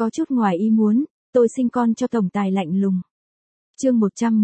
Có chút ngoài ý muốn, tôi sinh con cho tổng tài lạnh lùng. Chương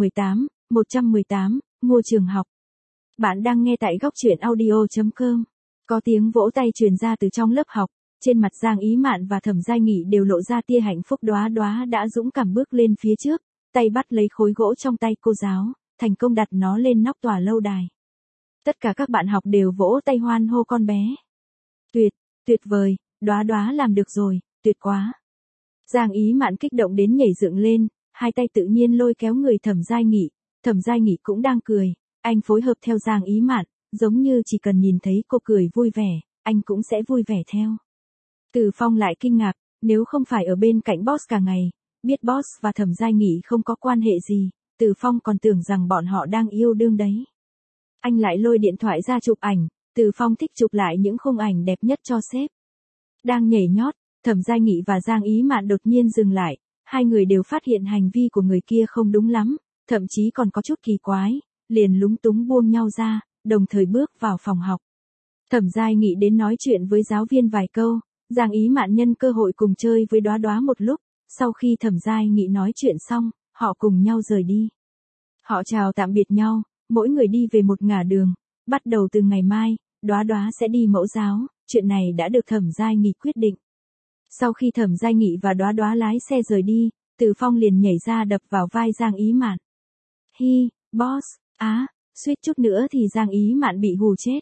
118, mua trường học. Bạn đang nghe tại góc truyện audio.com. Có tiếng vỗ tay truyền ra từ trong lớp học, trên mặt Giang Ý Mạn và Thẩm Giai Nghị đều lộ ra tia hạnh phúc. Đóa Đóa đã dũng cảm bước lên phía trước, tay bắt lấy khối gỗ trong tay cô giáo, thành công đặt nó lên nóc tòa lâu đài. Tất cả các bạn học đều vỗ tay hoan hô con bé. Tuyệt vời, Đóa Đóa làm được rồi, tuyệt quá. Giang Ý Mạn kích động đến nhảy dựng lên, hai tay tự nhiên lôi kéo người Thẩm Giai Nghị. Thẩm Giai Nghị cũng đang cười, anh phối hợp theo Giang Ý Mạn, giống như chỉ cần nhìn thấy cô cười vui vẻ, anh cũng sẽ vui vẻ theo. Từ Phong lại kinh ngạc, nếu không phải ở bên cạnh boss cả ngày, biết boss và Thẩm Giai Nghị không có quan hệ gì, Từ Phong còn tưởng rằng bọn họ đang yêu đương đấy. Anh lại lôi điện thoại ra chụp ảnh, Từ Phong thích chụp lại những khung ảnh đẹp nhất cho sếp. Đang nhảy nhót, Thẩm Giai Nghị và Giang Ý Mạn đột nhiên dừng lại, hai người đều phát hiện hành vi của người kia không đúng lắm, thậm chí còn có chút kỳ quái, liền lúng túng buông nhau ra, đồng thời bước vào phòng học. Thẩm Giai Nghị đến nói chuyện với giáo viên vài câu, Giang Ý Mạn nhân cơ hội cùng chơi với Đóa Đóa một lúc, sau khi Thẩm Giai Nghị nói chuyện xong, họ cùng nhau rời đi. Họ chào tạm biệt nhau, mỗi người đi về một ngả đường, bắt đầu từ ngày mai, Đóa Đóa sẽ đi mẫu giáo, chuyện này đã được Thẩm Giai Nghị quyết định. Sau khi Thẩm Giai Nghị và Đóa Đóa lái xe rời đi, Từ Phong liền nhảy ra đập vào vai Giang Ý Mạn. Boss, suýt chút nữa thì Giang Ý Mạn bị hù chết.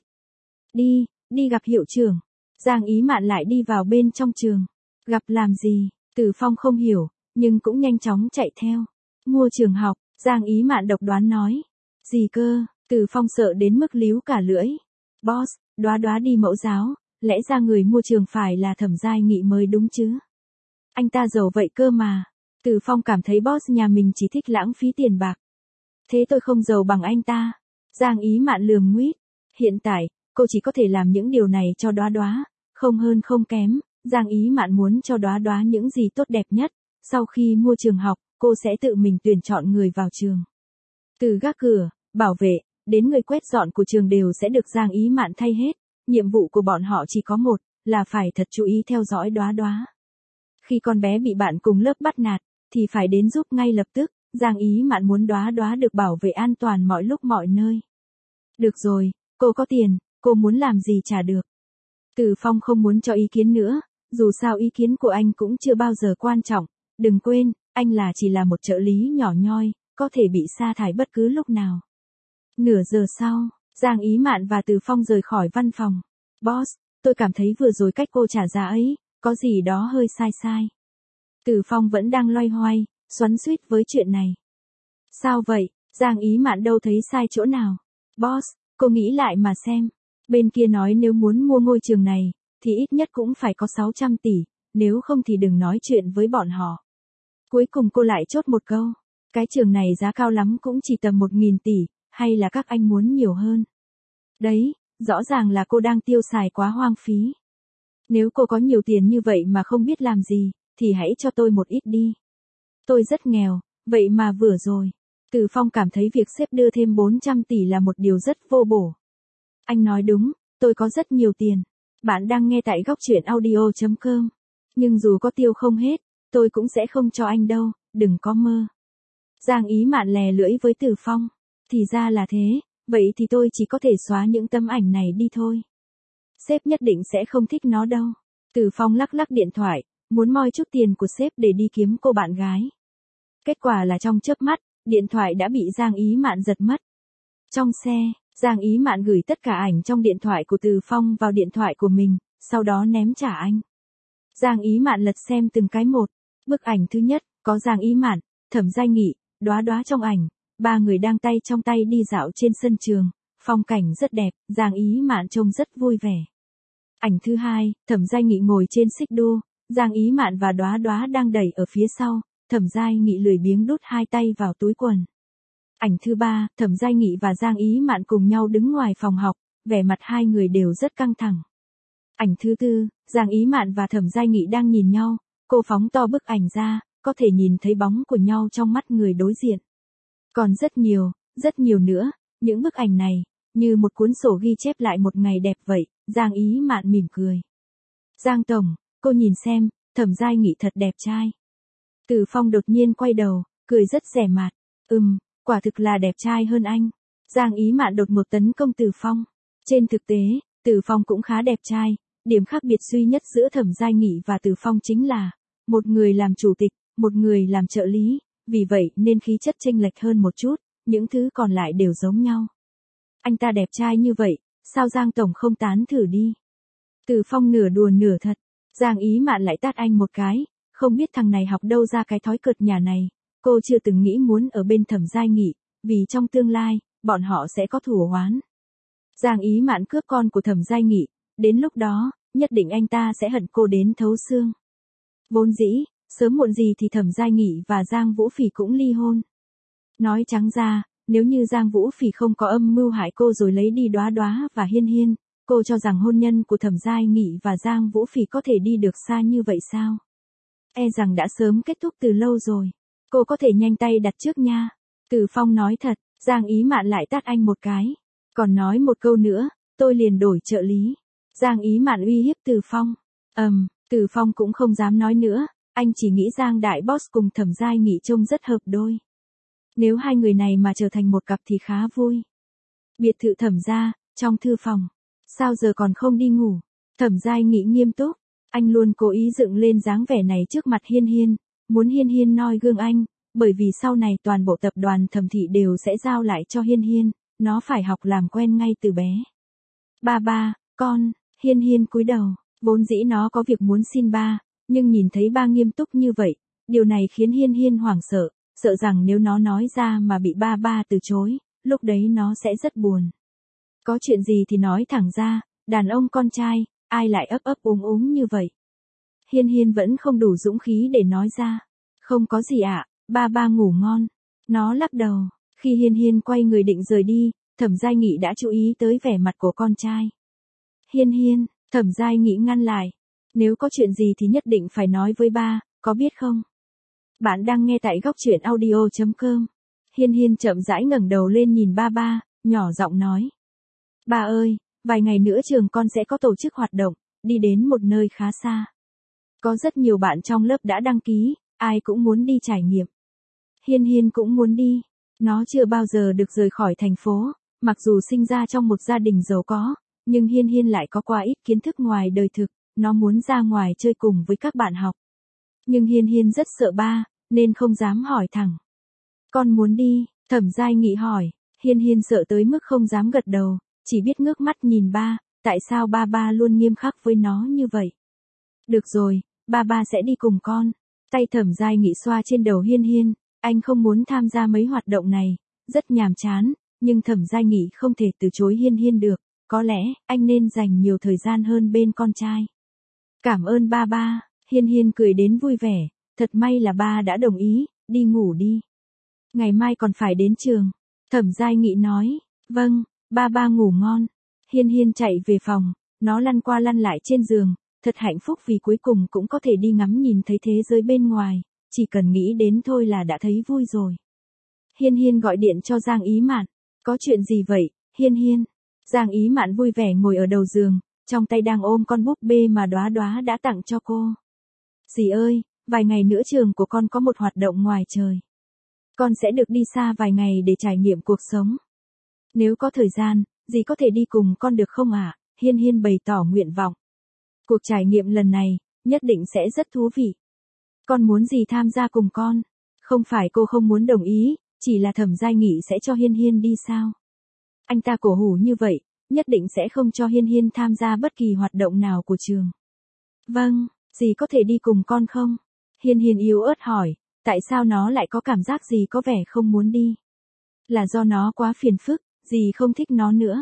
Đi gặp hiệu trưởng. Giang Ý Mạn lại đi vào bên trong trường. Gặp làm gì? Từ Phong không hiểu, nhưng cũng nhanh chóng chạy theo. Mua trường học, Giang Ý Mạn độc đoán nói. Gì cơ? Từ Phong sợ đến mức líu cả lưỡi. Boss, Đóa Đóa đi mẫu giáo, lẽ ra người mua trường phải là Thẩm Giai Nghị mới đúng chứ. Anh ta giàu vậy cơ mà. Từ Phong cảm thấy boss nhà mình chỉ thích lãng phí tiền bạc. Thế tôi không giàu bằng anh ta. Giang Ý Mạn lườm nguýt. Hiện tại, cô chỉ có thể làm những điều này cho Đóa Đóa, không hơn không kém. Giang Ý Mạn muốn cho Đóa Đóa những gì tốt đẹp nhất. Sau khi mua trường học, cô sẽ tự mình tuyển chọn người vào trường. Từ gác cửa, bảo vệ, đến người quét dọn của trường đều sẽ được Giang Ý Mạn thay hết. Nhiệm vụ của bọn họ chỉ có một, là phải thật chú ý theo dõi Đóa Đóa. Khi con bé bị bạn cùng lớp bắt nạt, thì phải đến giúp ngay lập tức. Giang Ý Mạn muốn Đóa Đóa được bảo vệ an toàn mọi lúc mọi nơi. Được rồi, cô có tiền, cô muốn làm gì trả được. Từ Phong không muốn cho ý kiến nữa, dù sao ý kiến của anh cũng chưa bao giờ quan trọng. Đừng quên, anh chỉ là một trợ lý nhỏ nhoi, có thể bị sa thải bất cứ lúc nào. Nửa giờ sau, Giang Ý Mạn và Từ Phong rời khỏi văn phòng. Boss, tôi cảm thấy vừa rồi cách cô trả giá ấy, có gì đó hơi sai. Từ Phong vẫn đang loay hoay, xoắn xuýt với chuyện này. Sao vậy? Giang Ý Mạn đâu thấy sai chỗ nào. Boss, cô nghĩ lại mà xem. Bên kia nói nếu muốn mua ngôi trường này, thì ít nhất cũng phải có 600 tỷ, nếu không thì đừng nói chuyện với bọn họ. Cuối cùng cô lại chốt một câu. Cái trường này giá cao lắm cũng chỉ tầm 1.000 tỷ, hay là các anh muốn nhiều hơn? Đấy, rõ ràng là cô đang tiêu xài quá hoang phí. Nếu cô có nhiều tiền như vậy mà không biết làm gì, thì hãy cho tôi một ít đi. Tôi rất nghèo, vậy mà vừa rồi. Từ Phong cảm thấy việc sếp đưa thêm 400 tỷ là một điều rất vô bổ. Anh nói đúng, tôi có rất nhiều tiền. Bạn đang nghe tại góc truyện audio.com. Nhưng dù có tiêu không hết, tôi cũng sẽ không cho anh đâu, đừng có mơ. Giang Ý Mạn lè lưỡi với Từ Phong. Thì ra là thế, vậy thì tôi chỉ có thể xóa những tấm ảnh này đi thôi. Sếp nhất định sẽ không thích nó đâu. Từ Phong lắc điện thoại, muốn moi chút tiền của sếp để đi kiếm cô bạn gái. Kết quả là trong chớp mắt, điện thoại đã bị Giang Ý Mạn giật mất. Trong xe, Giang Ý Mạn gửi tất cả ảnh trong điện thoại của Từ Phong vào điện thoại của mình, sau đó ném trả anh. Giang Ý Mạn lật xem từng cái một. Bức ảnh thứ nhất, có Giang Ý Mạn, Thẩm Giai Nghị, Đóa Đóa trong ảnh. Ba người đang tay trong tay đi dạo trên sân trường, phong cảnh rất đẹp, Giang Ý Mạn trông rất vui vẻ. Ảnh thứ hai, Thẩm Giai Nghị ngồi trên xích đu, Giang Ý Mạn và Đóa Đóa đang đẩy ở phía sau, Thẩm Giai Nghị lười biếng đút hai tay vào túi quần. Ảnh thứ ba, Thẩm Giai Nghị và Giang Ý Mạn cùng nhau đứng ngoài phòng học, vẻ mặt hai người đều rất căng thẳng. Ảnh thứ tư, Giang Ý Mạn và Thẩm Giai Nghị đang nhìn nhau, cô phóng to bức ảnh ra, có thể nhìn thấy bóng của nhau trong mắt người đối diện. Còn rất nhiều nữa, những bức ảnh này, như một cuốn sổ ghi chép lại một ngày đẹp vậy, Giang Ý Mạn mỉm cười. Giang Tổng, cô nhìn xem, Thẩm Giai Nghị thật đẹp trai. Từ Phong đột nhiên quay đầu, cười rất rẻ mạt. Quả thực là đẹp trai hơn anh. Giang Ý Mạn đột một tấn công Từ Phong. Trên thực tế, Từ Phong cũng khá đẹp trai. Điểm khác biệt duy nhất giữa Thẩm Giai Nghị và Từ Phong chính là, một người làm chủ tịch, một người làm trợ lý, vì vậy nên khí chất chênh lệch hơn một chút, những thứ còn lại đều giống nhau. Anh ta đẹp trai như vậy, sao Giang Tổng không tán thử đi? Từ Phong nửa đùa nửa thật, Giang Ý Mạn lại tát anh một cái, không biết thằng này học đâu ra cái thói cợt nhà này, cô chưa từng nghĩ muốn ở bên Thẩm Giai Nghị, vì trong tương lai, bọn họ sẽ có thù oán. Giang Ý Mạn cướp con của Thẩm Giai Nghị, đến lúc đó, nhất định anh ta sẽ hận cô đến thấu xương. Vốn dĩ, sớm muộn gì thì Thẩm Giai Nghị và Giang Vũ Phỉ cũng ly hôn. Nói trắng ra, nếu như Giang Vũ Phỉ không có âm mưu hại cô rồi lấy đi Đóa Đóa và Hiên Hiên, cô cho rằng hôn nhân của Thẩm Giai Nghị và Giang Vũ Phỉ có thể đi được xa như vậy sao? E rằng đã sớm kết thúc từ lâu rồi. Cô có thể nhanh tay đặt trước nha. Từ Phong nói thật, Giang Ý Mạn lại tát anh một cái. Còn nói một câu nữa, tôi liền đổi trợ lý. Giang Ý Mạn uy hiếp Từ Phong. Từ Phong cũng không dám nói nữa, anh chỉ nghĩ Giang Đại Boss cùng Thẩm Giai Nghị trông rất hợp đôi. Nếu hai người này mà trở thành một cặp thì khá vui. Biệt thự Thẩm gia, trong thư phòng. Sao giờ còn không đi ngủ? Thẩm Giai Nghị nghiêm túc, anh luôn cố ý dựng lên dáng vẻ này trước mặt Hiên Hiên, muốn Hiên Hiên noi gương anh, bởi vì sau này toàn bộ tập đoàn Thẩm thị đều sẽ giao lại cho Hiên Hiên, nó phải học làm quen ngay từ bé. Ba, con, Hiên Hiên cúi đầu, vốn dĩ nó có việc muốn xin ba, nhưng nhìn thấy ba nghiêm túc như vậy, điều này khiến Hiên Hiên hoảng sợ, sợ rằng nếu nó nói ra mà bị ba từ chối, lúc đấy nó sẽ rất buồn. Có chuyện gì thì nói thẳng ra, đàn ông con trai, ai lại ấp úng như vậy. Hiên Hiên vẫn không đủ dũng khí để nói ra. Không có gì ạ, ba ngủ ngon. Nó lắc đầu, khi Hiên Hiên quay người định rời đi, Thẩm Giai Nghị đã chú ý tới vẻ mặt của con trai. Hiên Hiên, Thẩm Giai Nghị ngăn lại. Nếu có chuyện gì thì nhất định phải nói với ba, có biết không? Bạn đang nghe tại góc truyện audio.com. Hiên Hiên chậm rãi ngẩng đầu lên nhìn ba, nhỏ giọng nói. Ba ơi, vài ngày nữa trường con sẽ có tổ chức hoạt động, đi đến một nơi khá xa. Có rất nhiều bạn trong lớp đã đăng ký, ai cũng muốn đi trải nghiệm. Hiên Hiên cũng muốn đi. Nó chưa bao giờ được rời khỏi thành phố, mặc dù sinh ra trong một gia đình giàu có, nhưng Hiên Hiên lại có quá ít kiến thức ngoài đời thực, nó muốn ra ngoài chơi cùng với các bạn học. Nhưng Hiên Hiên rất sợ ba, nên không dám hỏi thẳng. Con muốn đi, Thẩm Giai Nghị hỏi, Hiên Hiên sợ tới mức không dám gật đầu, chỉ biết ngước mắt nhìn ba, tại sao ba luôn nghiêm khắc với nó như vậy. Được rồi, ba sẽ đi cùng con. Tay Thẩm Giai Nghị xoa trên đầu Hiên Hiên, anh không muốn tham gia mấy hoạt động này, rất nhàm chán, nhưng Thẩm Giai Nghị không thể từ chối Hiên Hiên được, có lẽ anh nên dành nhiều thời gian hơn bên con trai. Cảm ơn ba. Hiên Hiên cười đến vui vẻ, thật may là ba đã đồng ý, đi ngủ đi. Ngày mai còn phải đến trường. Thẩm Giai Nghị nói, vâng, ba ngủ ngon. Hiên Hiên chạy về phòng, nó lăn qua lăn lại trên giường, thật hạnh phúc vì cuối cùng cũng có thể đi ngắm nhìn thấy thế giới bên ngoài, chỉ cần nghĩ đến thôi là đã thấy vui rồi. Hiên Hiên gọi điện cho Giang Ý Mạn, có chuyện gì vậy, Hiên Hiên? Giang Ý Mạn vui vẻ ngồi ở đầu giường, trong tay đang ôm con búp bê mà Đóa Đóa đã tặng cho cô. Dì ơi, vài ngày nữa trường của con có một hoạt động ngoài trời. Con sẽ được đi xa vài ngày để trải nghiệm cuộc sống. Nếu có thời gian, dì có thể đi cùng con được không ạ? Hiên Hiên bày tỏ nguyện vọng. Cuộc trải nghiệm lần này, nhất định sẽ rất thú vị. Con muốn dì tham gia cùng con? Không phải cô không muốn đồng ý, chỉ là Thẩm Giai Nghị sẽ cho Hiên Hiên đi sao? Anh ta cổ hủ như vậy, nhất định sẽ không cho Hiên Hiên tham gia bất kỳ hoạt động nào của trường. Vâng, dì có thể đi cùng con không? Hiên Hiên yếu ớt hỏi, tại sao nó lại có cảm giác dì có vẻ không muốn đi? Là do nó quá phiền phức, dì không thích nó nữa.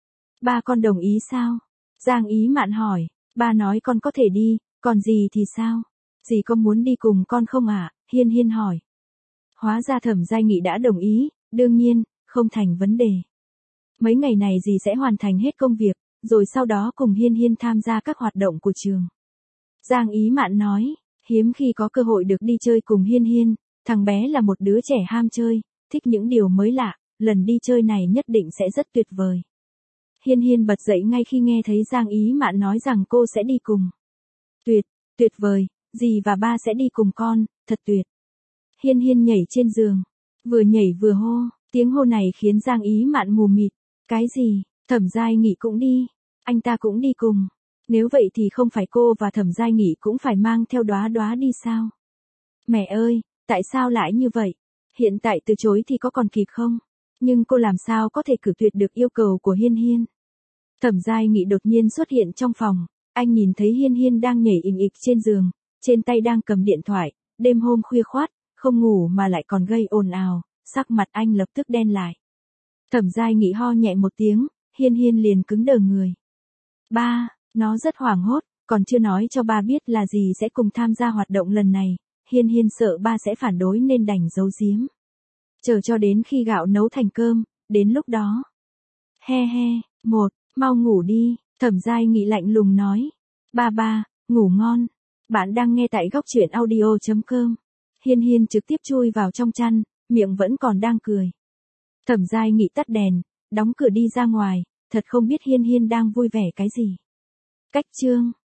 Ba con đồng ý sao? Giang Ý Mạn hỏi, ba nói con có thể đi, còn dì thì sao? Dì có muốn đi cùng con không ạ? Hiên Hiên hỏi. Hóa ra Thẩm Giai Nghị đã đồng ý, đương nhiên, không thành vấn đề. Mấy ngày này dì sẽ hoàn thành hết công việc, rồi sau đó cùng Hiên Hiên tham gia các hoạt động của trường. Giang Ý Mạn nói, hiếm khi có cơ hội được đi chơi cùng Hiên Hiên, thằng bé là một đứa trẻ ham chơi, thích những điều mới lạ, lần đi chơi này nhất định sẽ rất tuyệt vời. Hiên Hiên bật dậy ngay khi nghe thấy Giang Ý Mạn nói rằng cô sẽ đi cùng. Tuyệt vời, Dì và ba sẽ đi cùng con, thật tuyệt. Hiên Hiên nhảy trên giường, vừa nhảy vừa hô, tiếng hô này khiến Giang Ý Mạn mù mịt. Cái gì, Thẩm Giai Nghị cũng đi, anh ta cũng đi cùng. Nếu vậy thì không phải cô và Thẩm Giai Nghị cũng phải mang theo Đóa Đóa đi sao? Mẹ ơi, tại sao lại như vậy? Hiện tại từ chối thì có còn kịp không? Nhưng cô làm sao có thể cự tuyệt được yêu cầu của Hiên Hiên? Thẩm Giai Nghị đột nhiên xuất hiện trong phòng, anh nhìn thấy Hiên Hiên đang nhảy ình ịch trên giường, trên tay đang cầm điện thoại, đêm hôm khuya khoắt, không ngủ mà lại còn gây ồn ào, sắc mặt anh lập tức đen lại. Thẩm Giai Nghị ho nhẹ một tiếng, Hiên Hiên liền cứng đờ người. Ba, nó rất hoảng hốt, còn chưa nói cho ba biết là gì sẽ cùng tham gia hoạt động lần này, Hiên Hiên sợ ba sẽ phản đối nên đành giấu giếm. Chờ cho đến khi gạo nấu thành cơm, đến lúc đó. He he, mau ngủ đi, Thẩm Giai Nghị lạnh lùng nói. Ba, ngủ ngon. Bạn đang nghe tại góc truyện audio.com. Hiên Hiên trực tiếp chui vào trong chăn, miệng vẫn còn đang cười. Thẩm Giai Nghị tắt đèn, đóng cửa đi ra ngoài, thật không biết Hiên Hiên đang vui vẻ cái gì. Cách chương